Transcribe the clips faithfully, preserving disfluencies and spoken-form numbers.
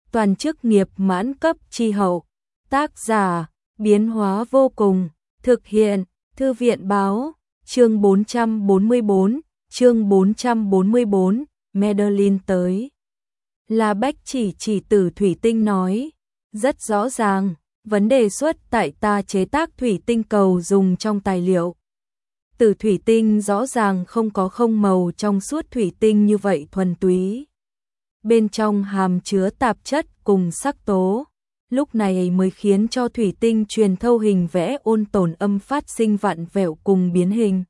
toàn chức nghiệp mãn cấp chi hậu. Tác giả, biến hóa vô cùng, thực hiện, Thư viện báo, chương bốn trăm bốn mươi bốn, chương bốn trăm bốn mươi bốn, Madeline tới. La Bách chỉ chỉ từ thủy tinh nói, rất rõ ràng, vấn đề xuất tại ta chế tác thủy tinh cầu dùng trong tài liệu. Từ thủy tinh rõ ràng không có không màu trong suốt thủy tinh như vậy thuần túy. Bên trong hàm chứa tạp chất cùng sắc tố, lúc này mới khiến cho thủy tinh truyền thâu hình vẽ ôn tồn âm phát sinh vặn vẹo cùng biến hình.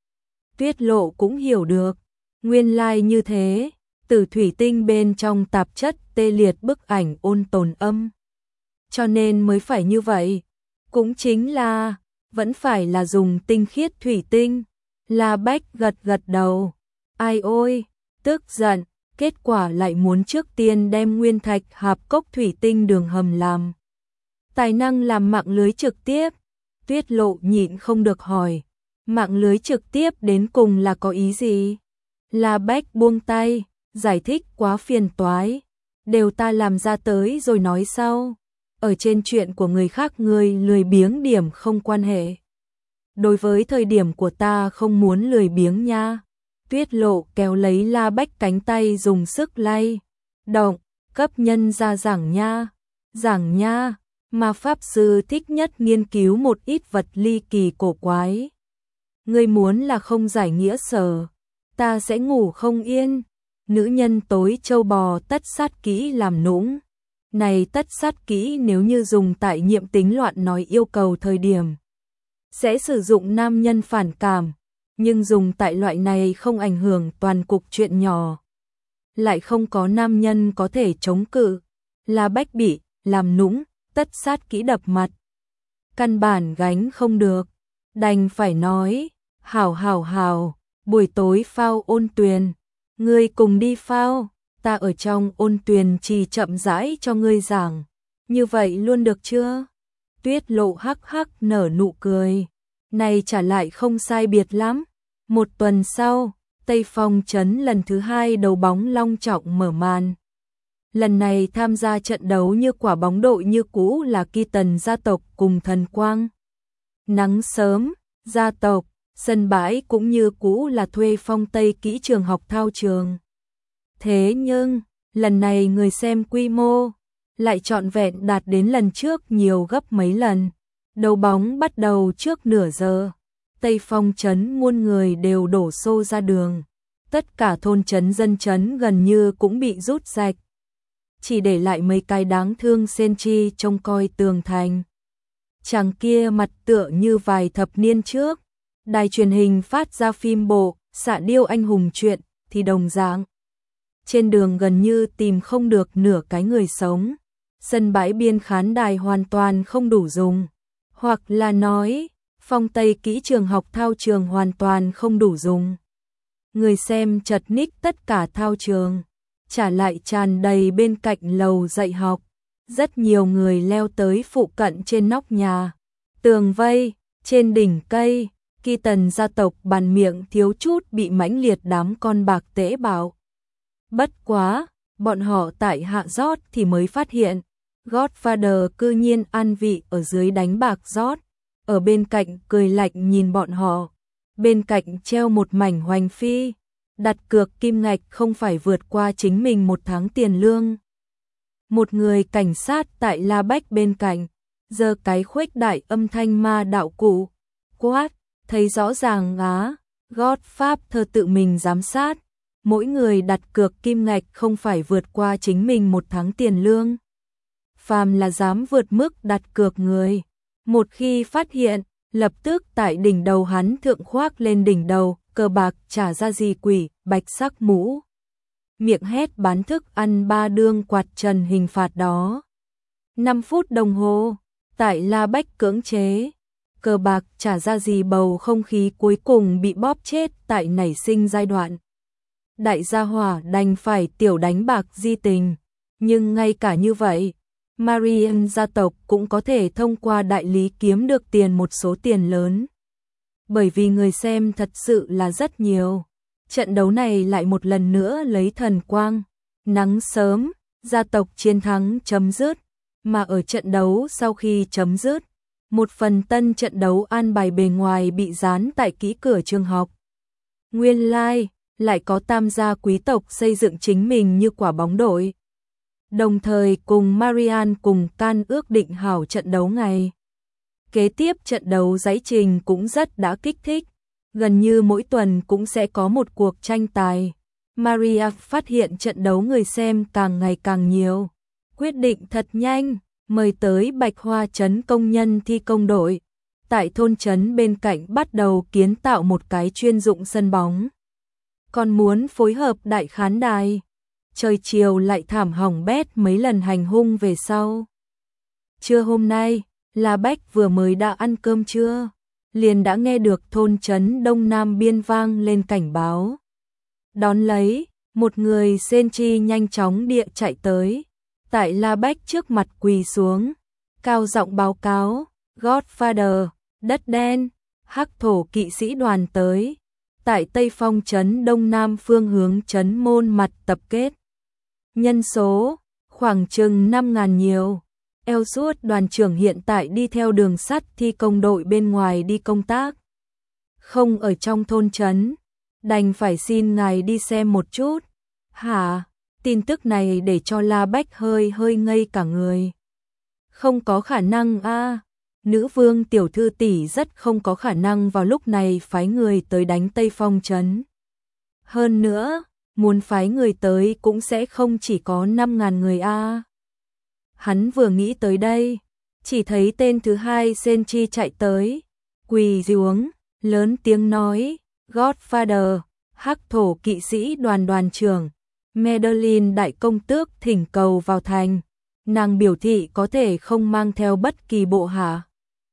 Tuyết Lộ cũng hiểu được, nguyên lai như thế, từ thủy tinh bên trong tạp chất tê liệt bức ảnh ôn tồn âm. Cho nên mới phải như vậy, cũng chính là, vẫn phải là dùng tinh khiết thủy tinh. La Bách gật gật đầu, ai ôi, tức giận, kết quả lại muốn trước tiên đem nguyên thạch hạp cốc thủy tinh đường hầm làm. Tài năng làm mạng lưới trực tiếp, Tuyết Lộ nhịn không được hỏi, mạng lưới trực tiếp đến cùng là có ý gì? La Bách buông tay, giải thích quá phiền toái, đều ta làm ra tới rồi nói sau, ở trên chuyện của người khác ngươi lười biếng điểm không quan hệ. Đối với thời điểm của ta không muốn lười biếng nha. Tuyết Lộ kéo lấy La Bách cánh tay dùng sức lay, động, cấp nhân ra giảng nha, giảng nha, mà Pháp Sư thích nhất nghiên cứu một ít vật ly kỳ cổ quái. Ngươi muốn là không giải nghĩa sở, ta sẽ ngủ không yên. Nữ nhân tối châu bò tất sát kỹ làm nũng. Này tất sát kỹ nếu như dùng tại nhiệm tính loạn nói yêu cầu thời điểm, sẽ sử dụng nam nhân phản cảm, nhưng dùng tại loại này không ảnh hưởng toàn cục chuyện nhỏ, lại không có nam nhân có thể chống cự. La Bách bị làm nũng, tất sát kỹ đập mặt, căn bản gánh không được, đành phải nói, hảo hảo hảo, buổi tối phao ôn tuyền, ngươi cùng đi phao, ta ở trong ôn tuyền chỉ chậm rãi cho ngươi giảng, như vậy luôn được chưa? Tuyết Lộ hắc hắc nở nụ cười, này trả lại không sai biệt lắm. Một tuần sau, Tây Phong trấn lần thứ hai đấu bóng long trọng mở màn. Lần này tham gia trận đấu như quả bóng đội như cũ là Kỳ Tần gia tộc cùng Thần Quang. Nắng sớm, gia tộc, sân bãi cũng như cũ là thuê Phong Tây kỹ trường học thao trường. Thế nhưng, lần này người xem quy mô lại trọn vẹn đạt đến lần trước nhiều gấp mấy lần. Đấu bóng bắt đầu trước nửa giờ. Tây Phong trấn muôn người đều đổ xô ra đường. Tất cả thôn trấn dân trấn gần như cũng bị rút sạch. Chỉ để lại mấy cái đáng thương sen chi trông coi tường thành. Chàng kia mặt tựa như vài thập niên trước. Đài truyền hình phát ra phim bộ, xạ điêu anh hùng truyện, thì đồng dạng. Trên đường gần như tìm không được nửa cái người sống. Sân bãi biên khán đài hoàn toàn không đủ dùng. Hoặc là nói, Phong Tây kỹ trường học thao trường hoàn toàn không đủ dùng. Người xem chật ních tất cả thao trường, trả lại tràn đầy bên cạnh lầu dạy học. Rất nhiều người leo tới phụ cận trên nóc nhà, tường vây, trên đỉnh cây. Kỳ Tần gia tộc bàn miệng thiếu chút bị mãnh liệt đám con bạc tễ bạo. Bất quá, bọn họ tại hạ rót thì mới phát hiện, Godfather cư nhiên an vị ở dưới đánh bạc rót, ở bên cạnh cười lạnh nhìn bọn họ, bên cạnh treo một mảnh hoành phi, đặt cược kim ngạch không phải vượt qua chính mình một tháng tiền lương. Một người cảnh sát tại La Bách bên cạnh, giơ cái khuếch đại âm thanh ma đạo cụ, quát, thấy rõ ràng á, God Pháp thơ tự mình giám sát, mỗi người đặt cược kim ngạch không phải vượt qua chính mình một tháng tiền lương. Phàm là dám vượt mức đặt cược người, một khi phát hiện, lập tức tại đỉnh đầu hắn thượng khoác lên đỉnh đầu, cờ bạc trả ra gì quỷ, bạch sắc mũ. Miệng hét bán thức ăn ba đương quạt trần hình phạt đó. năm phút đồng hồ, tại La Bách cưỡng chế, cờ bạc trả ra gì bầu không khí cuối cùng bị bóp chết tại nảy sinh giai đoạn. Đại gia hỏa đành phải tiểu đánh bạc di tình, nhưng ngay cả như vậy, Marian gia tộc cũng có thể thông qua đại lý kiếm được tiền một số tiền lớn. Bởi vì người xem thật sự là rất nhiều. Trận đấu này lại một lần nữa lấy thần quang. Nắng sớm, gia tộc chiến thắng chấm dứt, mà ở trận đấu sau khi chấm dứt, một phần tân trận đấu an bài bề ngoài bị dán tại kỹ cửa trường học. Nguyên lai, like, lại có tam gia quý tộc xây dựng chính mình như quả bóng đội. Đồng thời cùng Marian cùng can ước định hảo trận đấu ngày. Kế tiếp trận đấu giấy trình cũng rất đã kích thích, gần như mỗi tuần cũng sẽ có một cuộc tranh tài. Maria phát hiện trận đấu người xem càng ngày càng nhiều, quyết định thật nhanh, mời tới Bạch Hoa trấn công nhân thi công đội. Tại thôn trấn bên cạnh bắt đầu kiến tạo một cái chuyên dụng sân bóng. Còn muốn phối hợp đại khán đài. Trời chiều lại thảm hỏng bét mấy lần hành hung về sau. Trưa hôm nay, La Bách vừa mới đã ăn cơm trưa, liền đã nghe được thôn trấn Đông Nam Biên vang lên cảnh báo. Đón lấy, một người Senchi nhanh chóng địa chạy tới, tại La Bách trước mặt quỳ xuống, cao giọng báo cáo, Godfather, đất đen, hắc thổ kỵ sĩ đoàn tới, tại Tây Phong trấn Đông Nam phương hướng trấn Môn Mặt tập kết. Nhân số, khoảng chừng năm ngàn nhiều. Elsuốt đoàn trưởng hiện tại đi theo đường sắt thi công đội bên ngoài đi công tác. Không ở trong thôn trấn, đành phải xin ngài đi xem một chút. Hả? Tin tức này để cho La Bách hơi hơi ngây cả người. Không có khả năng a, à. Nữ vương tiểu thư tỷ rất không có khả năng vào lúc này phái người tới đánh Tây Phong trấn. Hơn nữa, muốn phái người tới cũng sẽ không chỉ có năm ngàn người a. À. Hắn vừa nghĩ tới đây, chỉ thấy tên thứ hai Senchi chạy tới, quỳ xuống, lớn tiếng nói, Godfather, hắc thổ kỵ sĩ đoàn đoàn trưởng, Madeline đại công tước thỉnh cầu vào thành, nàng biểu thị có thể không mang theo bất kỳ bộ hạ.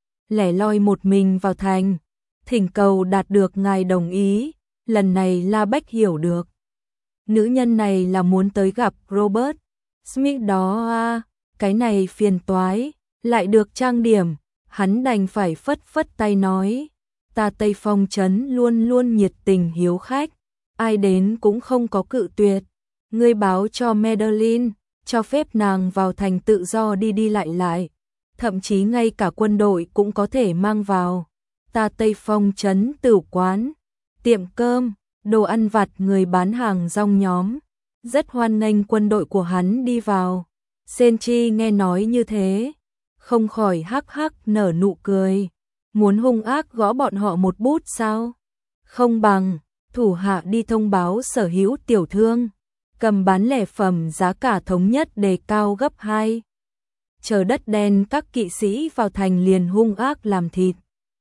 Lẻ loi một mình vào thành, thỉnh cầu đạt được ngài đồng ý, lần này La Bách hiểu được. Nữ nhân này là muốn tới gặp Robert Smith đó à, cái này phiền toái, lại được trang điểm, hắn đành phải phất phất tay nói, ta Tây Phong trấn luôn luôn nhiệt tình hiếu khách, ai đến cũng không có cự tuyệt, ngươi báo cho Madeline, cho phép nàng vào thành tự do đi đi lại lại, thậm chí ngay cả quân đội cũng có thể mang vào, ta Tây Phong trấn tử quán, tiệm cơm, đồ ăn vặt người bán hàng rong nhóm, rất hoan nghênh quân đội của hắn đi vào. Senchi nghe nói như thế, không khỏi hắc hắc nở nụ cười, muốn hung ác gõ bọn họ một bút sao? Không bằng, thủ hạ đi thông báo sở hữu tiểu thương, cầm bán lẻ phẩm giá cả thống nhất đề cao gấp hai. Chờ đất đen các kỵ sĩ vào thành liền hung ác làm thịt.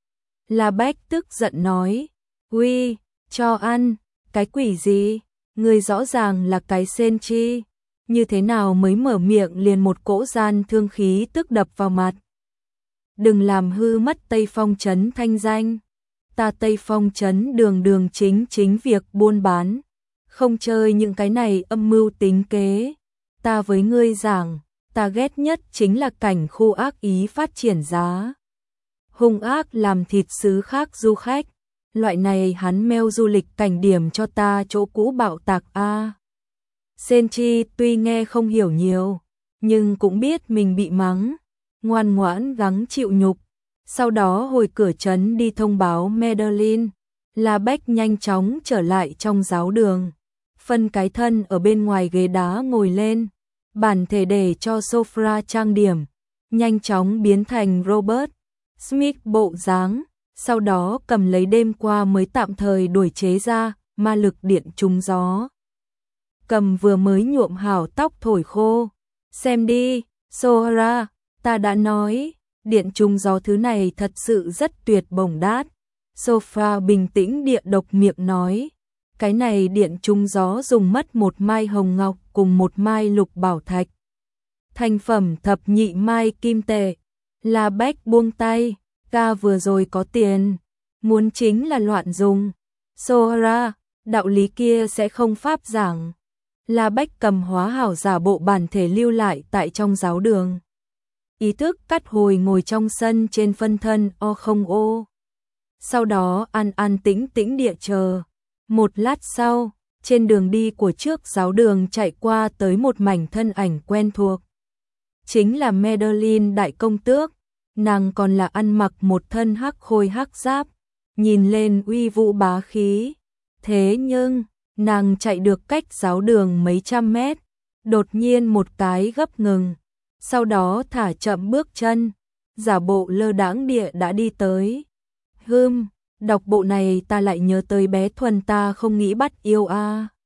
La Bách tức giận nói, uy, cho ăn, cái quỷ gì, người rõ ràng là cái Senchi. Như thế nào mới mở miệng liền một cỗ gian thương khí tức đập vào mặt. Đừng làm hư mất Tây Phong trấn thanh danh. Ta Tây Phong trấn đường đường chính chính việc buôn bán. Không chơi những cái này âm mưu tính kế. Ta với ngươi giảng, ta ghét nhất chính là cảnh khu ác ý phát triển giá. Hung ác làm thịt xứ khác du khách. Loại này hắn mail du lịch cảnh điểm cho ta chỗ cũ bạo tạc a. Senchi tuy nghe không hiểu nhiều, nhưng cũng biết mình bị mắng, ngoan ngoãn gắng chịu nhục. Sau đó hồi cửa trấn đi thông báo Madeline, La Bách nhanh chóng trở lại trong giáo đường, phân cái thân ở bên ngoài ghế đá ngồi lên, bản thể để cho sofa trang điểm, nhanh chóng biến thành Robert Smith bộ dáng, sau đó cầm lấy đêm qua mới tạm thời đổi chế ra ma lực điện trúng gió. Cầm vừa mới nhuộm hảo tóc thổi khô. Xem đi, Sohara, ta đã nói, điện trùng gió thứ này thật sự rất tuyệt bổng đát. Sofa bình tĩnh địa độc miệng nói, cái này điện trùng gió dùng mất một mai hồng ngọc cùng một mai lục bảo thạch. Thành phẩm thập nhị mai kim tệ. La Bách buông tay, ca vừa rồi có tiền, muốn chính là loạn dùng. Sohara, đạo lý kia sẽ không pháp giảng. La Bách cầm hóa hảo giả bộ bản thể lưu lại tại trong giáo đường. Ý thức cắt hồi ngồi trong sân trên phân thân o không ô. Sau đó an an tĩnh tĩnh địa chờ. Một lát sau, trên đường đi của trước giáo đường chạy qua tới một mảnh thân ảnh quen thuộc. Chính là Madeline đại công tước, nàng còn là ăn mặc một thân hắc khôi hắc giáp, nhìn lên uy vũ bá khí. Thế nhưng, nàng chạy được cách giáo đường mấy trăm mét, đột nhiên một cái gấp ngừng, sau đó thả chậm bước chân, giả bộ lơ đãng địa đã đi tới. Hừm, đọc bộ này ta lại nhớ tới bé Thuần ta không nghĩ bắt yêu a.